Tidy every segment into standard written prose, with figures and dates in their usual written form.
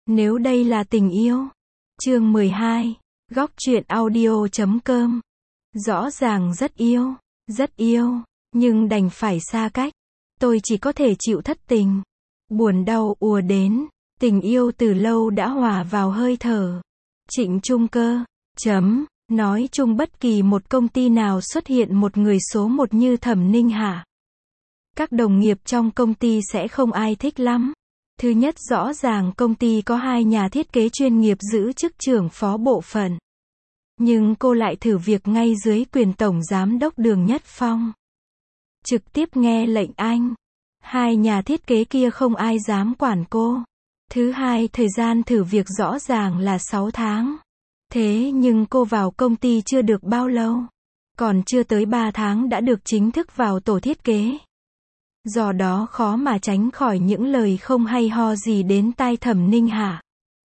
Nếu đây là tình yêu. Chương 12. Góc truyện audio.com. Rõ ràng rất yêu, nhưng đành phải xa cách. Tôi chỉ có thể chịu thất tình. Buồn đau ùa đến, tình yêu từ lâu đã hòa vào hơi thở. Trịnh Trung Cơ. Nói chung bất kỳ một công ty nào xuất hiện một người số một như Thẩm Ninh Hạ, các đồng nghiệp trong công ty sẽ không ai thích lắm. Thứ nhất, rõ ràng công ty có hai nhà thiết kế chuyên nghiệp giữ chức trưởng phó bộ phận. Nhưng cô lại thử việc ngay dưới quyền tổng giám đốc Đường Nhất Phong. Trực tiếp nghe lệnh anh. Hai nhà thiết kế kia không ai dám quản cô. Thứ hai, thời gian thử việc rõ ràng là 6 tháng. Thế nhưng cô vào công ty chưa được bao lâu. Còn chưa tới 3 tháng đã được chính thức vào tổ thiết kế. Do đó khó mà tránh khỏi những lời không hay ho gì đến tai Thẩm Ninh Hạ.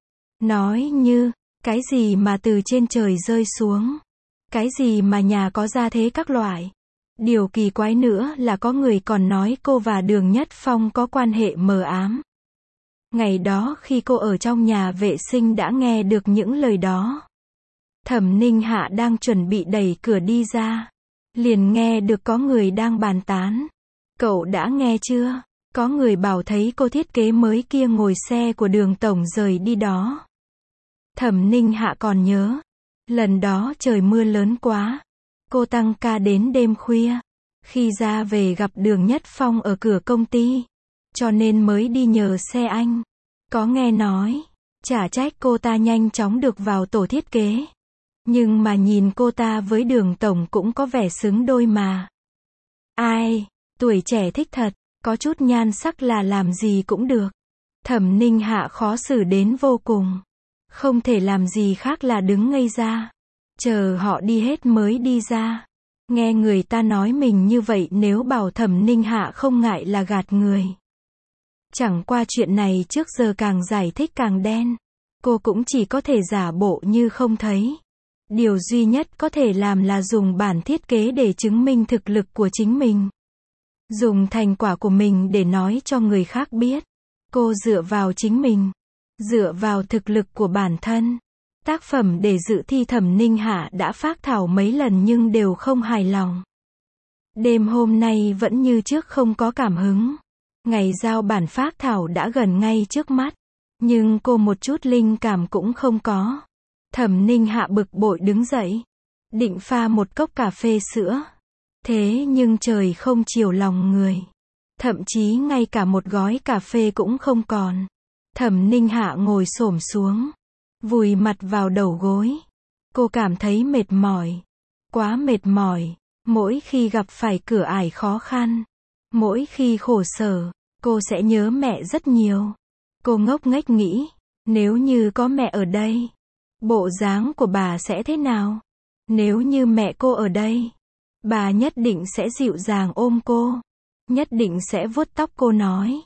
Nói như, cái gì mà từ trên trời rơi xuống. Cái gì mà nhà có gia thế các loại. Điều kỳ quái nữa là có người còn nói cô và Đường Nhất Phong có quan hệ mờ ám. Ngày đó khi cô ở trong nhà vệ sinh đã nghe được những lời đó. Thẩm Ninh Hạ đang chuẩn bị đẩy cửa đi ra. Liền nghe được có người đang bàn tán. Cậu đã nghe chưa? Có người bảo thấy cô thiết kế mới kia ngồi xe của Đường tổng rời đi đó. Thẩm Ninh Hạ còn nhớ. Lần đó trời mưa lớn quá. Cô tăng ca đến đêm khuya. Khi ra về gặp Đường Nhất Phong ở cửa công ty. Cho nên mới đi nhờ xe anh. Có nghe nói. Chả trách cô ta nhanh chóng được vào tổ thiết kế. Nhưng mà nhìn cô ta với Đường tổng cũng có vẻ xứng đôi mà. Ai, tuổi trẻ thích thật, có chút nhan sắc là làm gì cũng được. Thẩm Ninh Hạ khó xử đến vô cùng. Không thể làm gì khác là đứng ngây ra. Chờ họ đi hết mới đi ra. Nghe người ta nói mình như vậy, nếu bảo Thẩm Ninh Hạ không ngại là gạt người. Chẳng qua chuyện này trước giờ càng giải thích càng đen. Cô cũng chỉ có thể giả bộ như không thấy. Điều duy nhất có thể làm là dùng bản thiết kế để chứng minh thực lực của chính mình. Dùng thành quả của mình để nói cho người khác biết. Cô dựa vào chính mình. Dựa vào thực lực của bản thân. Tác phẩm để dự thi Thẩm Ninh Hạ đã phác thảo mấy lần nhưng đều không hài lòng. Đêm hôm nay vẫn như trước không có cảm hứng. Ngày giao bản phác thảo đã gần ngay trước mắt. Nhưng cô một chút linh cảm cũng không có. Thẩm Ninh Hạ bực bội đứng dậy. Định pha một cốc cà phê sữa. Thế nhưng trời không chiều lòng người. Thậm chí ngay cả một gói cà phê cũng không còn. Thẩm Ninh Hạ ngồi xổm xuống. Vùi mặt vào đầu gối. Cô cảm thấy mệt mỏi. Quá mệt mỏi. Mỗi khi gặp phải cửa ải khó khăn. Mỗi khi khổ sở. Cô sẽ nhớ mẹ rất nhiều. Cô ngốc nghếch nghĩ. Nếu như có mẹ ở đây. Bộ dáng của bà sẽ thế nào? Nếu như mẹ cô ở đây. Bà nhất định sẽ dịu dàng ôm cô. Nhất định sẽ vuốt tóc cô nói.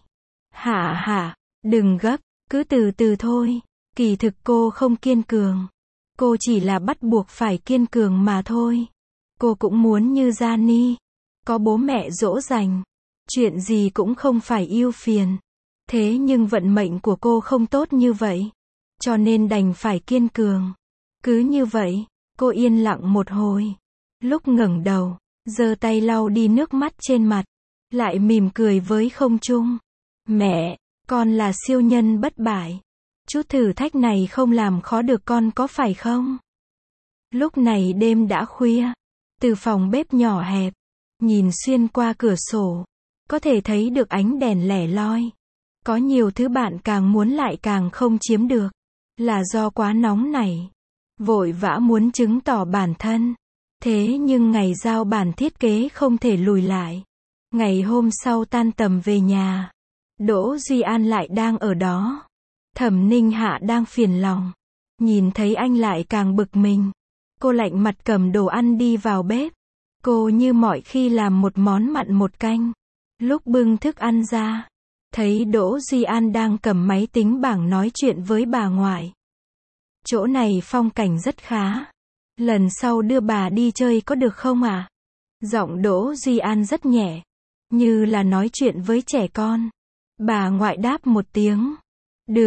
Hạ, đừng gấp, cứ từ từ thôi. Kỳ thực cô không kiên cường. Cô chỉ là bắt buộc phải kiên cường mà thôi. Cô cũng muốn như Gianni. Có bố mẹ dỗ dành. Chuyện gì cũng không phải ưu phiền. Thế nhưng vận mệnh của cô không tốt như vậy. Cho nên đành phải kiên cường. Cứ như vậy, cô yên lặng một hồi. Lúc ngẩng đầu, giơ tay lau đi nước mắt trên mặt. Lại mỉm cười với không trung. Mẹ, con là siêu nhân bất bại. Chút thử thách này không làm khó được con có phải không? Lúc này đêm đã khuya. Từ phòng bếp nhỏ hẹp, nhìn xuyên qua cửa sổ, có thể thấy được ánh đèn lẻ loi. Có nhiều thứ bạn càng muốn lại càng không chiếm được. Là do quá nóng nảy. Vội vã muốn chứng tỏ bản thân. Thế nhưng ngày giao bản thiết kế không thể lùi lại. Ngày hôm sau tan tầm về nhà. Đỗ Duy An lại đang ở đó. Thẩm Ninh Hạ đang phiền lòng. Nhìn thấy anh lại càng bực mình. Cô lạnh mặt cầm đồ ăn đi vào bếp. Cô như mọi khi làm một món mặn một canh. Lúc bưng thức ăn ra, thấy Đỗ Duy An đang cầm máy tính bảng nói chuyện với bà ngoại. Chỗ này phong cảnh rất khá. Lần sau đưa bà đi chơi có được không ạ? Giọng Đỗ Duy An rất nhẹ. Như là nói chuyện với trẻ con. Bà ngoại đáp một tiếng. Được.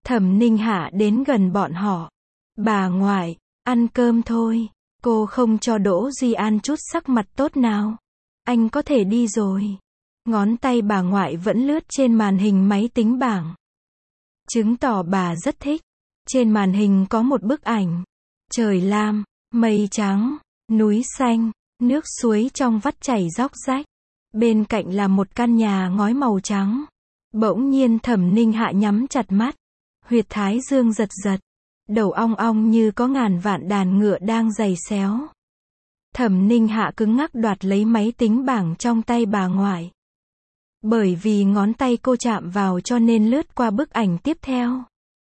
Thẩm Ninh Hạ đến gần bọn họ. Bà ngoại, ăn cơm thôi. Cô không cho Đỗ Duy An chút sắc mặt tốt nào. Anh có thể đi rồi. Ngón tay bà ngoại vẫn lướt trên màn hình máy tính bảng. Chứng tỏ bà rất thích. Trên màn hình có một bức ảnh. Trời lam, mây trắng, núi xanh, nước suối trong vắt chảy róc rách. Bên cạnh là một căn nhà ngói màu trắng. Bỗng nhiên Thẩm Ninh Hạ nhắm chặt mắt. Huyệt thái dương giật giật. Đầu ong ong như có ngàn vạn đàn ngựa đang giày xéo. Thẩm Ninh Hạ cứng ngắc đoạt lấy máy tính bảng trong tay bà ngoại. Bởi vì ngón tay cô chạm vào cho nên lướt qua bức ảnh tiếp theo.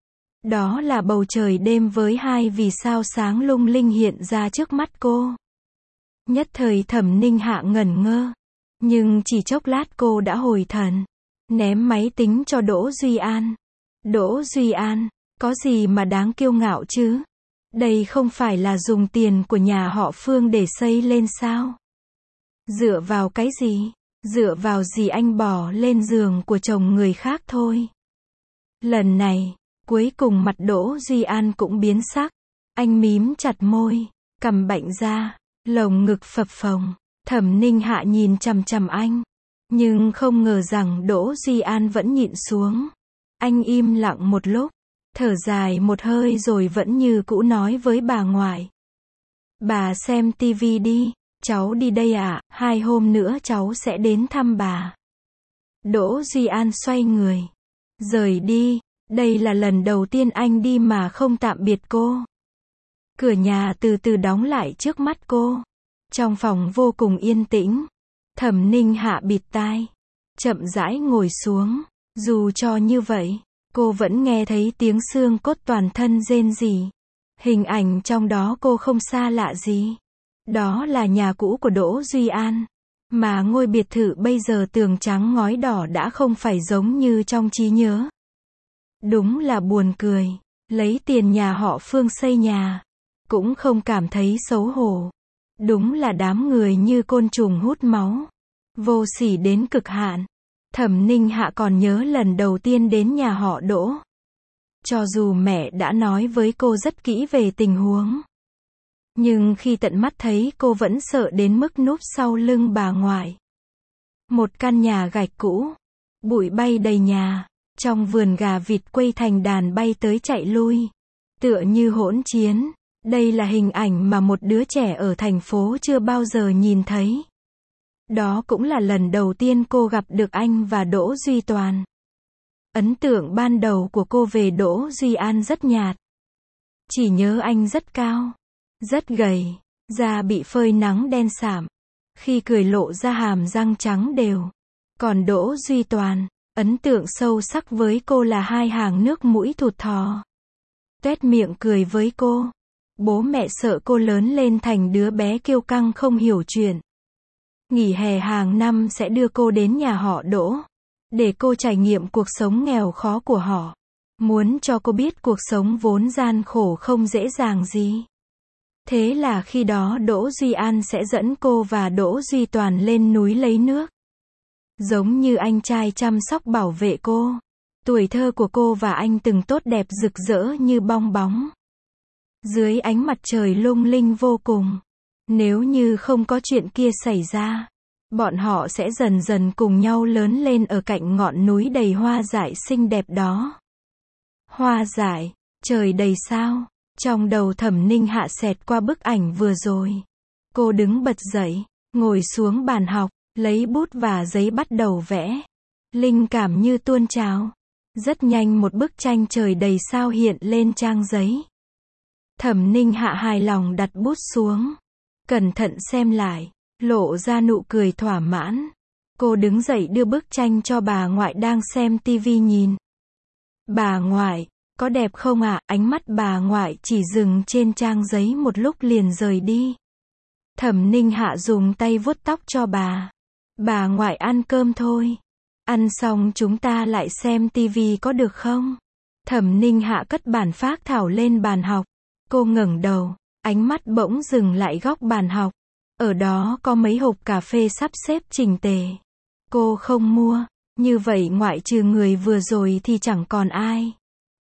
Đó là bầu trời đêm với hai vì sao sáng lung linh hiện ra trước mắt cô. Nhất thời Thẩm Ninh Hạ ngẩn ngơ. Nhưng chỉ chốc lát cô đã hồi thần. Ném máy tính cho Đỗ Duy An. Đỗ Duy An, có gì mà đáng kiêu ngạo chứ? Đây không phải là dùng tiền của nhà họ Phương để xây lên sao? Dựa vào cái gì? Dựa vào gì anh bỏ lên giường của chồng người khác thôi? Lần này, cuối cùng mặt Đỗ Duy An cũng biến sắc. Anh mím chặt môi, cằm bệnh ra, lồng ngực phập phồng. Thẩm Ninh Hạ nhìn chằm chằm anh. Nhưng không ngờ rằng Đỗ Duy An vẫn nhịn xuống. Anh im lặng một lúc, thở dài một hơi rồi vẫn như cũ nói với bà ngoại. Bà xem tivi đi, cháu đi đây ạ, 2 hôm nữa cháu sẽ đến thăm bà. Đỗ Duy An xoay người, rời đi, đây là lần đầu tiên anh đi mà không tạm biệt cô. Cửa nhà từ từ đóng lại trước mắt cô. Trong phòng vô cùng yên tĩnh. Thẩm Ninh Hạ bịt tai, chậm rãi ngồi xuống. Dù cho như vậy, cô vẫn nghe thấy tiếng xương cốt toàn thân rên rỉ. Hình ảnh trong đó cô không xa lạ gì. Đó là nhà cũ của Đỗ Duy An. Mà ngôi biệt thự bây giờ tường trắng ngói đỏ đã không phải giống như trong trí nhớ. Đúng là buồn cười. Lấy tiền nhà họ Phương xây nhà. Cũng không cảm thấy xấu hổ. Đúng là đám người như côn trùng hút máu. Vô sỉ đến cực hạn. Thẩm Ninh Hạ còn nhớ lần đầu tiên đến nhà họ Đỗ. Cho dù mẹ đã nói với cô rất kỹ về tình huống. Nhưng khi tận mắt thấy cô vẫn sợ đến mức núp sau lưng bà ngoại. Một căn nhà gạch cũ. Bụi bay đầy nhà. Trong vườn gà vịt quây thành đàn bay tới chạy lui. Tựa như hỗn chiến. Đây là hình ảnh mà một đứa trẻ ở thành phố chưa bao giờ nhìn thấy. Đó cũng là lần đầu tiên cô gặp được anh và Đỗ Duy Toàn. Ấn tượng ban đầu của cô về Đỗ Duy An rất nhạt. Chỉ nhớ anh rất cao, rất gầy, da bị phơi nắng đen sạm. Khi cười lộ ra hàm răng trắng đều. Còn Đỗ Duy Toàn, ấn tượng sâu sắc với cô là 2 hàng nước mũi thụt thò. Tuét miệng cười với cô. Bố mẹ sợ cô lớn lên thành đứa bé kiêu căng không hiểu chuyện. Nghỉ hè hàng năm sẽ đưa cô đến nhà họ Đỗ. Để cô trải nghiệm cuộc sống nghèo khó của họ. Muốn cho cô biết cuộc sống vốn gian khổ không dễ dàng gì. Thế là khi đó Đỗ Duy An sẽ dẫn cô và Đỗ Duy Toàn lên núi lấy nước. Giống như anh trai chăm sóc bảo vệ cô. Tuổi thơ của cô và anh từng tốt đẹp rực rỡ như bong bóng. Dưới ánh mặt trời lung linh vô cùng. Nếu như không có chuyện kia xảy ra, bọn họ sẽ dần dần cùng nhau lớn lên ở cạnh ngọn núi đầy hoa dại xinh đẹp đó. Hoa dại, trời đầy sao. Trong đầu Thẩm Ninh Hạ xẹt qua bức ảnh vừa rồi. Cô đứng bật dậy, ngồi xuống bàn học, lấy bút và giấy bắt đầu vẽ. Linh cảm như tuôn trào. Rất nhanh một bức tranh trời đầy sao hiện lên trang giấy. Thẩm Ninh Hạ hài lòng đặt bút xuống. Cẩn thận xem lại, lộ ra nụ cười thỏa mãn. Cô đứng dậy đưa bức tranh cho bà ngoại đang xem tivi nhìn. Bà ngoại, có đẹp không ạ? Ánh mắt bà ngoại chỉ dừng trên trang giấy một lúc liền rời đi. Thẩm Ninh Hạ dùng tay vuốt tóc cho bà. Bà ngoại ăn cơm thôi. Ăn xong chúng ta lại xem tivi có được không? Thẩm Ninh Hạ cất bản phác thảo lên bàn học. Cô ngẩng đầu, ánh mắt bỗng dừng lại góc bàn học. Ở đó có mấy hộp cà phê sắp xếp chỉnh tề. Cô không mua, như vậy ngoại trừ người vừa rồi thì chẳng còn ai.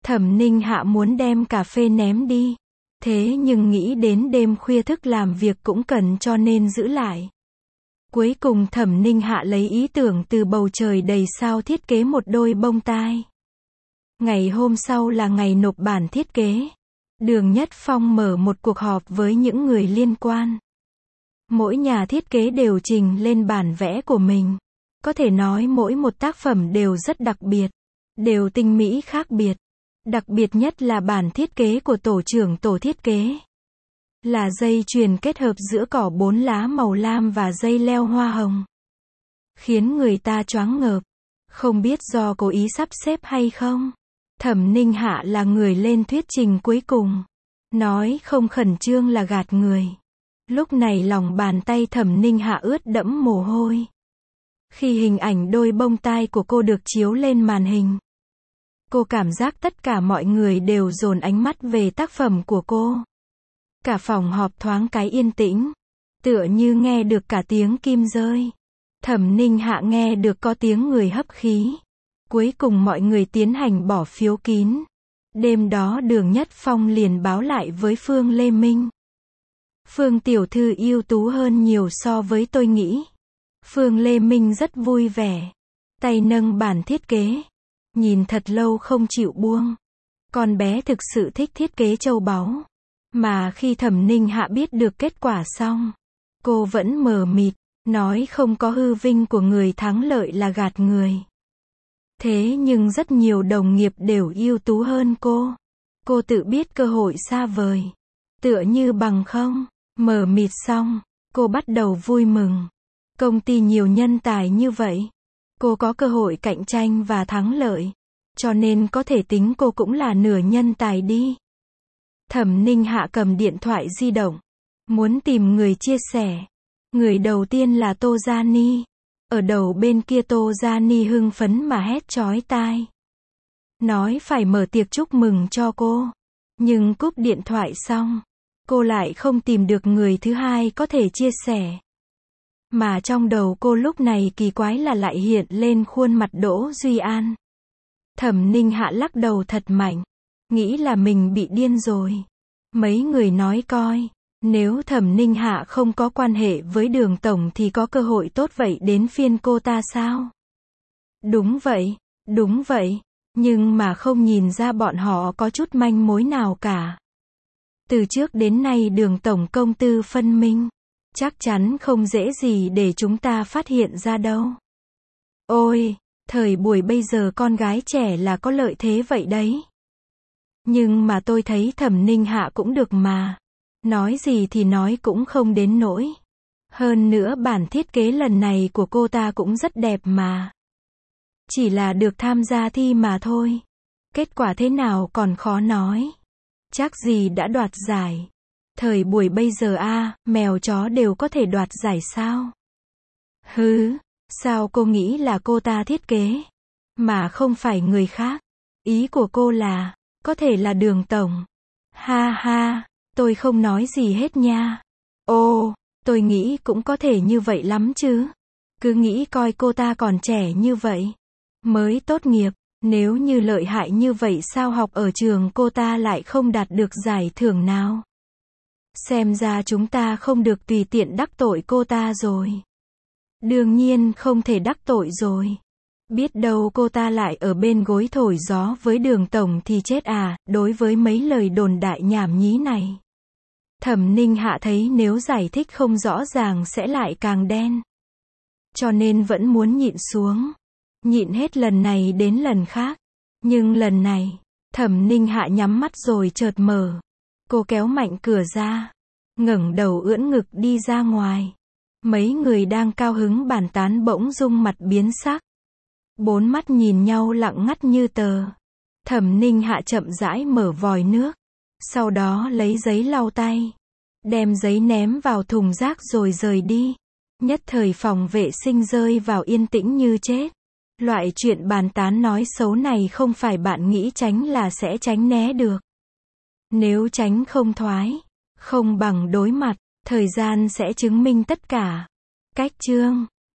Thẩm Ninh Hạ muốn đem cà phê ném đi. Thế nhưng nghĩ đến đêm khuya thức làm việc cũng cần cho nên giữ lại. Cuối cùng Thẩm Ninh Hạ lấy ý tưởng từ bầu trời đầy sao thiết kế một đôi bông tai. Ngày hôm sau là ngày nộp bản thiết kế. Đường Nhất Phong mở một cuộc họp với những người liên quan. Mỗi nhà thiết kế đều trình lên bản vẽ của mình. Có thể nói mỗi một tác phẩm đều rất đặc biệt, đều tinh mỹ khác biệt. Đặc biệt nhất là bản thiết kế của tổ trưởng tổ thiết kế. Là dây chuyền kết hợp giữa cỏ 4 lá màu lam và dây leo hoa hồng. Khiến người ta choáng ngợp. Không biết do cố ý sắp xếp hay không. Thẩm Ninh Hạ là người lên thuyết trình cuối cùng. Nói không khẩn trương là gạt người. Lúc này lòng bàn tay Thẩm Ninh Hạ ướt đẫm mồ hôi. Khi hình ảnh đôi bông tai của cô được chiếu lên màn hình, cô cảm giác tất cả mọi người đều dồn ánh mắt về tác phẩm của cô. Cả phòng họp thoáng cái yên tĩnh, tựa như nghe được cả tiếng kim rơi. Thẩm Ninh Hạ nghe được có tiếng người hấp khí. Cuối cùng mọi người tiến hành bỏ phiếu kín. Đêm đó Đường Nhất Phong liền báo lại với Phương Lê Minh. Phương tiểu thư ưu tú hơn nhiều so với tôi nghĩ. Phương Lê Minh rất vui vẻ. Tay nâng bản thiết kế. Nhìn thật lâu không chịu buông. Con bé thực sự thích thiết kế châu báu. Mà khi Thẩm Ninh Hạ biết được kết quả xong, cô vẫn mờ mịt, nói không có hư vinh của người thắng lợi là gạt người. Thế nhưng rất nhiều đồng nghiệp đều ưu tú hơn cô. Cô tự biết cơ hội xa vời. Tựa như bằng không. Mờ mịt xong, cô bắt đầu vui mừng. Công ty nhiều nhân tài như vậy. Cô có cơ hội cạnh tranh và thắng lợi. Cho nên có thể tính cô cũng là nửa nhân tài đi. Thẩm Ninh Hạ cầm điện thoại di động. Muốn tìm người chia sẻ. Người đầu tiên là Tô Gia Ni. Ở đầu bên kia Tô Gia Ni hưng phấn mà hét chói tai. Nói phải mở tiệc chúc mừng cho cô. Nhưng cúp điện thoại xong, cô lại không tìm được người thứ hai có thể chia sẻ. Mà trong đầu cô lúc này kỳ quái là lại hiện lên khuôn mặt Đỗ Duy An. Thẩm Ninh Hạ lắc đầu thật mạnh. Nghĩ là mình bị điên rồi. Mấy người nói coi. Nếu Thẩm Ninh Hạ không có quan hệ với Đường tổng thì có cơ hội tốt vậy đến phiên cô ta sao? Đúng vậy, đúng vậy. Nhưng mà không nhìn ra bọn họ có chút manh mối nào cả. Từ trước đến nay Đường tổng công tư phân minh. Chắc chắn không dễ gì để chúng ta phát hiện ra đâu. Ôi, thời buổi bây giờ con gái trẻ là có lợi thế vậy đấy. Nhưng mà tôi thấy Thẩm Ninh Hạ cũng được mà. Nói gì thì nói cũng không đến nỗi. Hơn nữa bản thiết kế lần này của cô ta cũng rất đẹp mà. Chỉ là được tham gia thi mà thôi. Kết quả thế nào còn khó nói. Chắc gì đã đoạt giải. Thời buổi bây giờ mèo chó đều có thể đoạt giải sao? Hứ, sao cô nghĩ là cô ta thiết kế? Mà không phải người khác. Ý của cô là, có thể là Đường tổng. Ha ha, tôi không nói gì hết nha. Ồ, tôi nghĩ cũng có thể như vậy lắm chứ. Cứ nghĩ coi cô ta còn trẻ như vậy. Mới tốt nghiệp, nếu như lợi hại như vậy sao học ở trường cô ta lại không đạt được giải thưởng nào? Xem ra chúng ta không được tùy tiện đắc tội cô ta rồi. Đương nhiên không thể đắc tội rồi. Biết đâu cô ta lại ở bên gối thổi gió với Đường tổng thì chết đối với mấy lời đồn đại nhảm nhí này. Thẩm Ninh Hạ thấy nếu giải thích không rõ ràng sẽ lại càng đen. Cho nên vẫn muốn nhịn xuống. Nhịn hết lần này đến lần khác. Nhưng lần này, Thẩm Ninh Hạ nhắm mắt rồi chợt mở. Cô kéo mạnh cửa ra. Ngẩng đầu ưỡn ngực đi ra ngoài. Mấy người đang cao hứng bàn tán bỗng dưng mặt biến sắc. Bốn mắt nhìn nhau lặng ngắt như tờ. Thẩm Ninh Hạ chậm rãi mở vòi nước. Sau đó lấy giấy lau tay. Đem giấy ném vào thùng rác rồi rời đi. Nhất thời phòng vệ sinh rơi vào yên tĩnh như chết. Loại chuyện bàn tán nói xấu này không phải bạn nghĩ tránh là sẽ tránh né được. Nếu tránh không thoái, không bằng đối mặt, thời gian sẽ chứng minh tất cả. Cách chương